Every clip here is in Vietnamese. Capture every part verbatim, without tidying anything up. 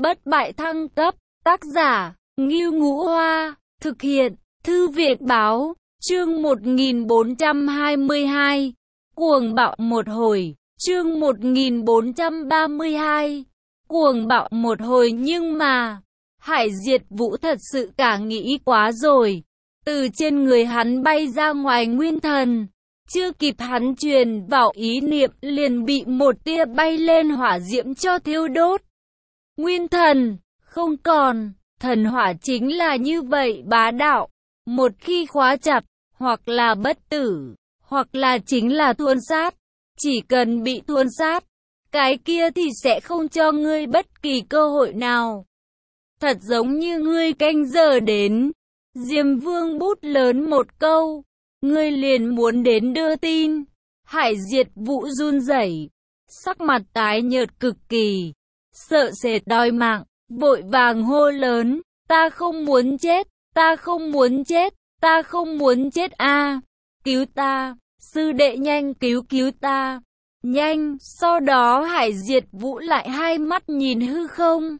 Bất bại thăng cấp, tác giả, Ngưu Ngũ Hoa, thực hiện, Thư viện Báo, chương một nghìn bốn trăm hai mươi hai, cuồng bạo một hồi, chương một nghìn bốn trăm ba mươi hai, cuồng bạo một hồi nhưng mà, Hải Diệt Vũ thật sự cả nghĩ quá rồi, từ trên người hắn bay ra ngoài nguyên thần. Chưa kịp hắn truyền vào ý niệm liền bị một tia bay lên hỏa diễm cho thiêu đốt. Nguyên thần, không còn, thần hỏa chính là như vậy bá đạo. Một khi khóa chặt, hoặc là bất tử, hoặc là chính là thuần sát. Chỉ cần bị thuần sát, cái kia thì sẽ không cho ngươi bất kỳ cơ hội nào. Thật giống như ngươi canh giờ đến, Diêm Vương bút lớn một câu. Ngươi liền muốn đến đưa tin. Hải Diệt Vũ run rẩy, sắc mặt tái nhợt cực kỳ, sợ sệt đòi mạng, vội vàng hô lớn, ta không muốn chết, ta không muốn chết, ta không muốn chết a, cứu ta, sư đệ nhanh cứu cứu ta, nhanh. Sau đó Hải Diệt Vũ lại hai mắt nhìn hư không,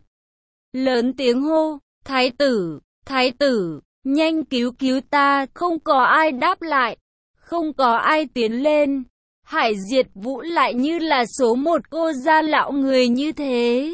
lớn tiếng hô, thái tử, thái tử, nhanh cứu cứu ta. Không có ai đáp lại, không có ai tiến lên. Hải Diệt Vũ lại như là số một cô gia lão người như thế,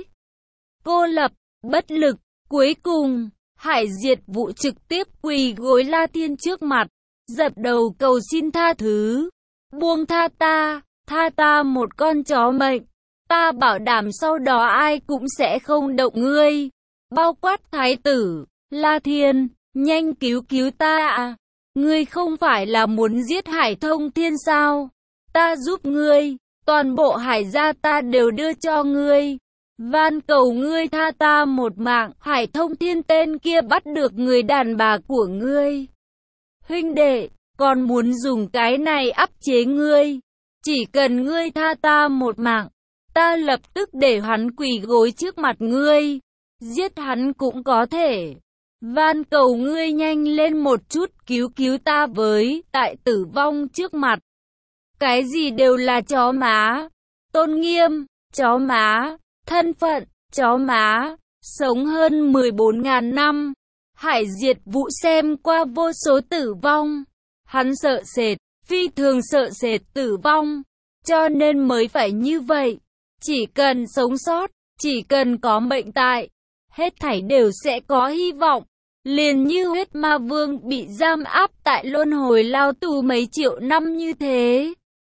cô lập, bất lực. Cuối cùng, Hải Diệt Vũ trực tiếp quỳ gối La Thiên trước mặt, dập đầu cầu xin tha thứ. Buông tha ta, tha ta một con chó mệnh, ta bảo đảm sau đó ai cũng sẽ không động ngươi, bao quát thái tử. La Thiên, nhanh cứu cứu ta à, ngươi không phải là muốn giết Hải Thông Thiên sao, ta giúp ngươi, toàn bộ Hải gia ta đều đưa cho ngươi, van cầu ngươi tha ta một mạng. Hải Thông Thiên tên kia bắt được người đàn bà của ngươi, huynh đệ, còn muốn dùng cái này áp chế ngươi, chỉ cần ngươi tha ta một mạng, ta lập tức để hắn quỳ gối trước mặt ngươi, giết hắn cũng có thể. Van cầu ngươi nhanh lên một chút cứu cứu ta với, tại tử vong trước mặt. Cái gì đều là chó má, tôn nghiêm, chó má, thân phận, chó má, sống hơn mười bốn nghìn năm. Hải Diệt Vũ xem qua vô số tử vong, hắn sợ sệt, phi thường sợ sệt tử vong, cho nên mới phải như vậy. Chỉ cần sống sót, chỉ cần có mệnh tại, hết thảy đều sẽ có hy vọng. Liền như huyết ma vương bị giam áp tại luân hồi lao tù mấy triệu năm như thế.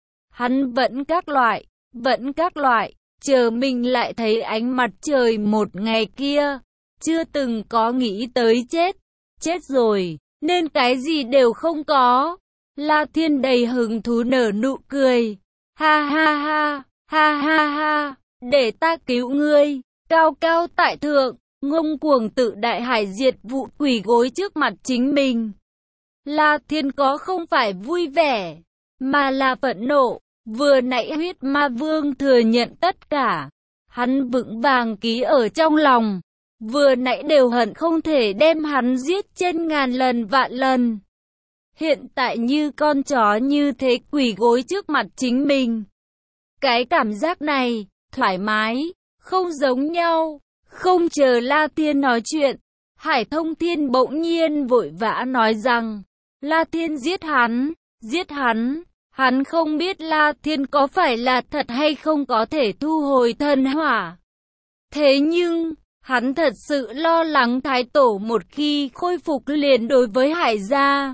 Hắn vẫn các loại, vẫn các loại, chờ mình lại thấy ánh mặt trời một ngày kia. Chưa từng có nghĩ tới chết. Chết rồi, nên cái gì đều không có. La Thiên đầy hứng thú nở nụ cười. Ha ha ha, ha ha ha, để ta cứu ngươi, cao cao tại thượng. Ngông cuồng tự đại. Hải Diệt Vũ quỳ gối trước mặt chính mình. La Thiên có không phải vui vẻ, mà là phẫn nộ. Vừa nãy huyết ma vương thừa nhận tất cả, hắn vững vàng ký ở trong lòng. Vừa nãy đều hận không thể đem hắn giết trên ngàn lần vạn lần. Hiện tại như con chó như thế quỳ gối trước mặt chính mình. Cái cảm giác này, thoải mái, không giống nhau. Không chờ La Thiên nói chuyện, Hải Thông Thiên bỗng nhiên vội vã nói rằng, La Thiên giết hắn, giết hắn, hắn không biết La Thiên có phải là thật hay không có thể thu hồi thần hỏa. Thế nhưng, hắn thật sự lo lắng Thái Tổ một khi khôi phục liền đối với Hải gia,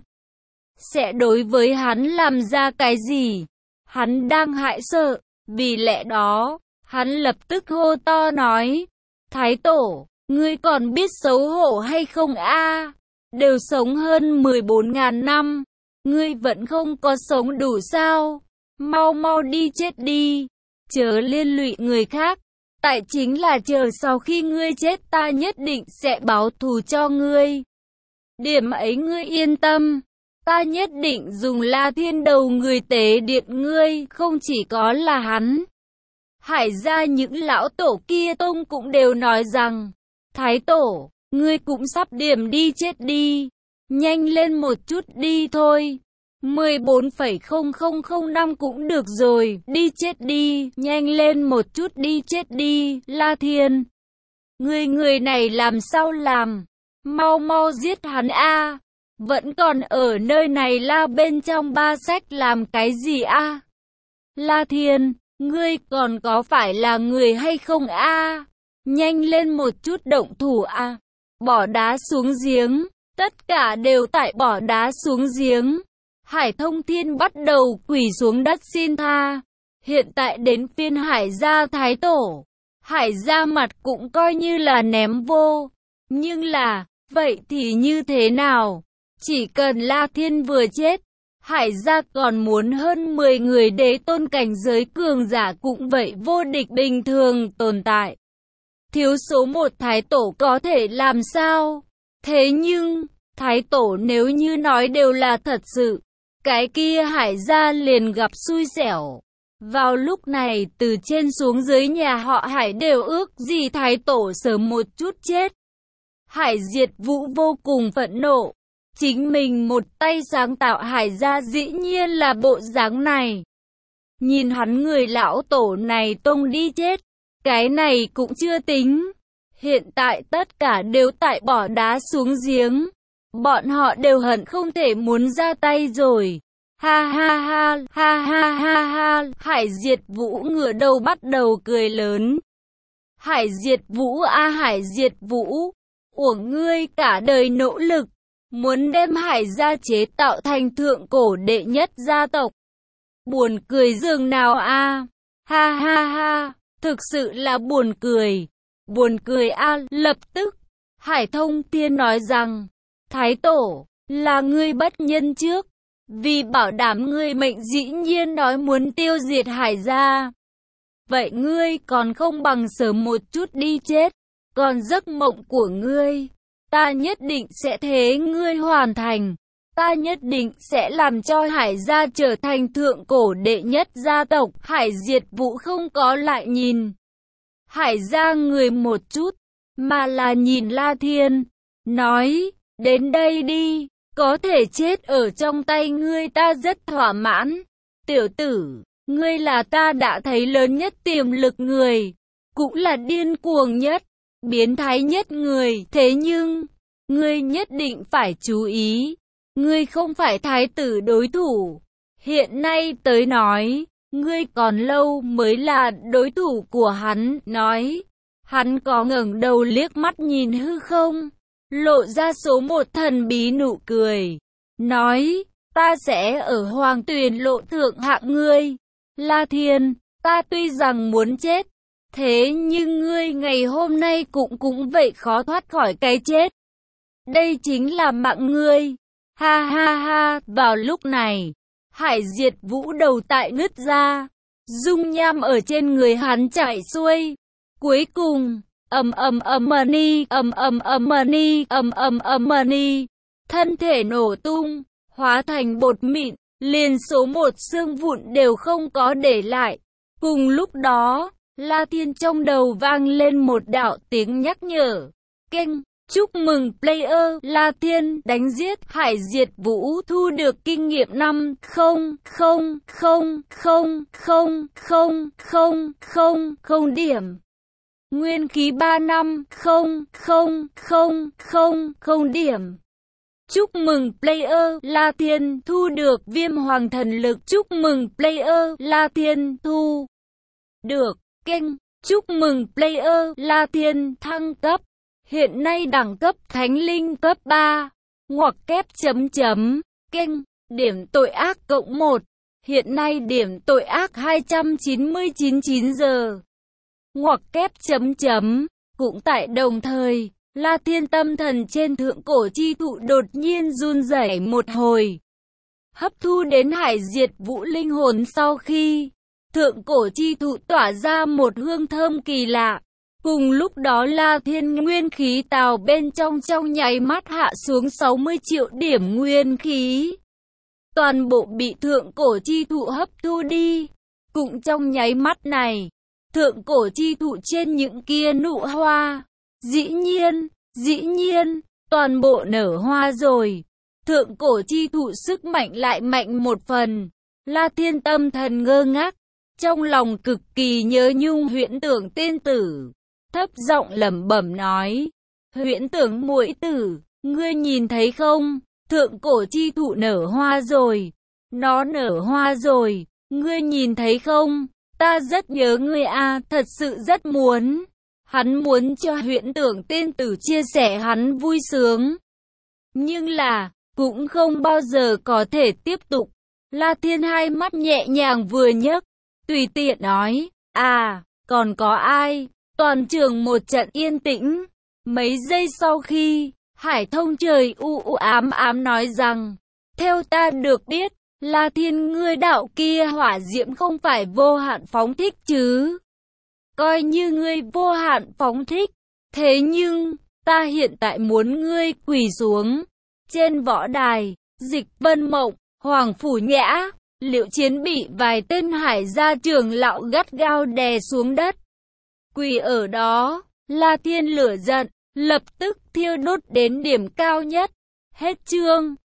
sẽ đối với hắn làm ra cái gì. Hắn đang hại sợ, vì lẽ đó, hắn lập tức hô to nói, Thái Tổ, ngươi còn biết xấu hổ hay không a? Đều sống hơn mười bốn nghìn năm, ngươi vẫn không có sống đủ sao? Mau mau đi chết đi, chớ liên lụy người khác. Tại chính là chờ sau khi ngươi chết ta nhất định sẽ báo thù cho ngươi. Điểm ấy ngươi yên tâm, ta nhất định dùng La Thiên đầu người tế điện ngươi, không chỉ có là hắn. Hải gia những lão tổ kia tông cũng đều nói rằng, Thái Tổ, ngươi cũng sắp điểm đi chết đi, nhanh lên một chút đi thôi, mười bốn phẩy không không không năm cũng được rồi, đi chết đi, nhanh lên một chút đi chết đi. La Thiên Người người này làm sao làm? Mau mau giết hắn a! Vẫn còn ở nơi này La bên trong ba sách làm cái gì a? La Thiên, ngươi còn có phải là người hay không a? Nhanh lên một chút động thủ a! Bỏ đá xuống giếng, tất cả đều tại bỏ đá xuống giếng. Hải Thông Thiên bắt đầu quỳ xuống đất xin tha. Hiện tại đến phiên Hải gia thái tổ. Hải gia mặt cũng coi như là ném vô. Nhưng là, vậy thì như thế nào? Chỉ cần La Thiên vừa chết, Hải gia còn muốn hơn mười người đế tôn cảnh giới cường giả cũng vậy vô địch bình thường tồn tại. Thiếu số một thái tổ có thể làm sao? Thế nhưng, thái tổ nếu như nói đều là thật sự, cái kia Hải gia liền gặp xui xẻo. Vào lúc này từ trên xuống dưới nhà họ Hải đều ước gì thái tổ sớm một chút chết. Hải Diệt Vũ vô cùng phẫn nộ. Chính mình một tay sáng tạo Hải gia dĩ nhiên là bộ dáng này. Nhìn hắn người lão tổ này tông đi chết. Cái này cũng chưa tính. Hiện tại tất cả đều tại bỏ đá xuống giếng. Bọn họ đều hận không thể muốn ra tay rồi. Ha ha ha, ha ha ha ha, Hải Diệt Vũ ngửa đầu bắt đầu cười lớn. Hải Diệt Vũ a Hải Diệt Vũ, uổng ngươi cả đời nỗ lực, muốn đem Hải gia chế tạo thành thượng cổ đệ nhất gia tộc. Buồn cười dường nào a? Ha ha ha, thực sự là buồn cười. Buồn cười a, lập tức, Hải Thông Thiên nói rằng, Thái tổ, là ngươi bất nhân trước. Vì bảo đảm ngươi mệnh dĩ nhiên nói muốn tiêu diệt Hải gia. Vậy ngươi còn không bằng sớm một chút đi chết. Còn giấc mộng của ngươi, ta nhất định sẽ thế ngươi hoàn thành. Ta nhất định sẽ làm cho Hải gia trở thành thượng cổ đệ nhất gia tộc. Hải Diệt Vũ không có lại nhìn Hải gia người một chút, mà là nhìn La Thiên, nói, đến đây đi. Có thể chết ở trong tay ngươi ta rất thỏa mãn. Tiểu tử, ngươi là ta đã thấy lớn nhất tiềm lực người, cũng là điên cuồng nhất, biến thái nhất người. Thế nhưng, ngươi nhất định phải chú ý, ngươi không phải thái tử đối thủ. Hiện nay tới nói, ngươi còn lâu mới là đối thủ của hắn. Nói, hắn có ngẩng đầu liếc mắt nhìn hư không, lộ ra số một thần bí nụ cười, nói, ta sẽ ở Hoàng Tuyền lộ thượng hạng ngươi. La Thiên, ta tuy rằng muốn chết, thế nhưng ngươi ngày hôm nay cũng cũng vậy khó thoát khỏi cái chết. Đây chính là mạng ngươi. Ha ha ha, vào lúc này, Hải Diệt Vũ đầu tại nứt ra, dung nham ở trên người hắn chảy xuôi. Cuối cùng, ầm ầm ầm ni, ầm ầm ầm ni, ầm ầm ầm ni, thân thể nổ tung, hóa thành bột mịn, liền số một xương vụn đều không có để lại. Cùng lúc đó, La Thiên trong đầu vang lên một đạo tiếng nhắc nhở. Keng, chúc mừng player La Thiên đánh giết Hải Diệt Vũ thu được kinh nghiệm năm không không không không không không không không không điểm. Nguyên khí ba năm không không không không không điểm. Chúc mừng player La Thiên thu được viêm hoàng thần lực. Chúc mừng player La Thiên thu được kênh. Chúc mừng player La Thiên thăng cấp. Hiện nay đẳng cấp thánh linh cấp ba. Ngoặc kép chấm chấm. Kênh. Điểm tội ác cộng một. Hiện nay điểm tội ác hai trăm chín mươi chín chín giờ. Ngoặc kép chấm chấm. Cũng tại đồng thời, La Thiên tâm thần trên thượng cổ chi thụ đột nhiên run rẩy một hồi. Hấp thu đến Hải Diệt Vũ linh hồn sau khi, thượng cổ chi thụ tỏa ra một hương thơm kỳ lạ. Cùng lúc đó La Thiên nguyên khí tào bên trong trong nháy mắt hạ xuống sáu mươi triệu điểm nguyên khí. Toàn bộ bị thượng cổ chi thụ hấp thu đi. Cũng trong nháy mắt này, thượng cổ chi thụ trên những kia nụ hoa, dĩ nhiên, dĩ nhiên, toàn bộ nở hoa rồi. Thượng cổ chi thụ sức mạnh lại mạnh một phần. La Thiên tâm thần ngơ ngác, trong lòng cực kỳ nhớ nhung huyễn tưởng tiên tử. thấp giọng lẩm bẩm nói: Huyễn Tưởng muội tử, ngươi nhìn thấy không? Thượng cổ chi thụ nở hoa rồi. Nó nở hoa rồi, ngươi nhìn thấy không? Ta rất nhớ ngươi a, thật sự rất muốn. Hắn muốn cho Huyễn Tưởng tiên tử chia sẻ hắn vui sướng. Nhưng là, cũng không bao giờ có thể tiếp tục. La Thiên hai mắt nhẹ nhàng vừa nhấc, tùy tiện nói: À, còn có ai? Toàn trường một trận yên tĩnh. Mấy giây sau khi, Hải Thông trời u u ám ám nói rằng: Theo ta được biết, La Thiên ngươi đạo kia hỏa diễm không phải vô hạn phóng thích chứ? Coi như ngươi vô hạn phóng thích. Thế nhưng, ta hiện tại muốn ngươi quỳ xuống. Trên võ đài, Dịch Vân Mộng, Hoàng Phủ Nhã, Liệu Chiến bị vài tên Hải gia trưởng lão gắt gao đè xuống đất. Quỳ ở đó, La Thiên lửa giận, lập tức thiêu đốt đến điểm cao nhất. Hết chương.